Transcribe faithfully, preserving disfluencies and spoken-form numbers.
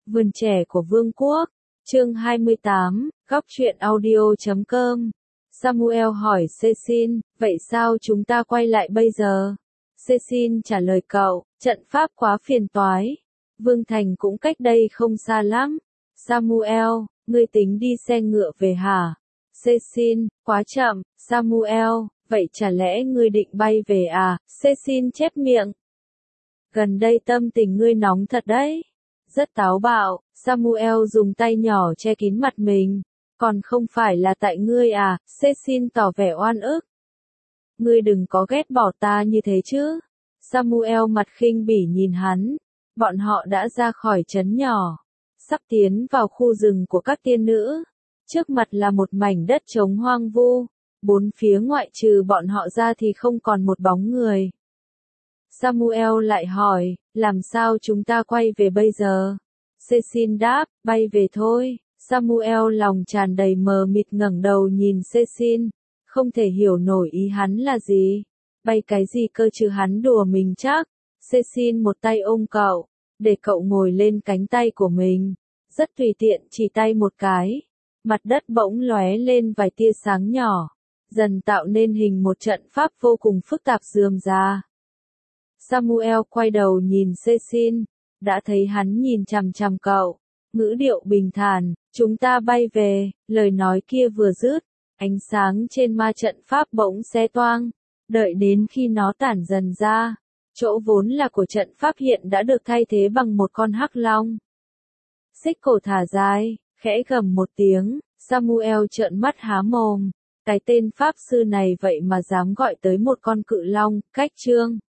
Vườn trẻ của Vương quốc, chương hai mươi tám, góc truyện audio chấm com. Samuel hỏi Cecil, vậy sao chúng ta quay lại bây giờ? Cecil trả lời cậu, trận pháp quá phiền toái. Vương Thành cũng cách đây không xa lắm. Samuel, ngươi tính đi xe ngựa về hả? Cecil, quá chậm. Samuel, vậy chả lẽ ngươi định bay về à? Cecil chép miệng. Gần đây tâm tình ngươi nóng thật đấy. Rất táo bạo, Samuel dùng tay nhỏ che kín mặt mình. Còn không phải là tại ngươi à? Cecil tỏ vẻ oan ức. Ngươi đừng có ghét bỏ ta như thế chứ. Samuel mặt khinh bỉ nhìn hắn. Bọn họ đã ra khỏi trấn nhỏ, sắp tiến vào khu rừng của các tiên nữ. Trước mặt là một mảnh đất trống hoang vu, bốn phía ngoại trừ bọn họ ra thì không còn một bóng người. Samuel lại hỏi, làm sao chúng ta quay về bây giờ? Cecil đáp, bay về thôi. Samuel lòng tràn đầy mờ mịt ngẩng đầu nhìn Cecil, không thể hiểu nổi ý hắn là gì. Bay cái gì cơ chứ, hắn đùa mình chắc. Cecil một tay ôm cậu, để cậu ngồi lên cánh tay của mình, rất tùy tiện chỉ tay một cái. Mặt đất bỗng lóe lên vài tia sáng nhỏ, dần tạo nên hình một trận pháp vô cùng phức tạp rườm rà. Samuel quay đầu nhìn Cecil, đã thấy hắn nhìn chằm chằm cậu, ngữ điệu bình thản, chúng ta bay về. Lời nói kia vừa dứt, ánh sáng trên ma trận pháp bỗng xé toang, đợi đến khi nó tản dần ra, chỗ vốn là của trận pháp hiện đã được thay thế bằng một con hắc long. Xích cổ thả dài, khẽ gầm một tiếng, Samuel trợn mắt há mồm, cái tên pháp sư này vậy mà dám gọi tới một con cự long. Cách chương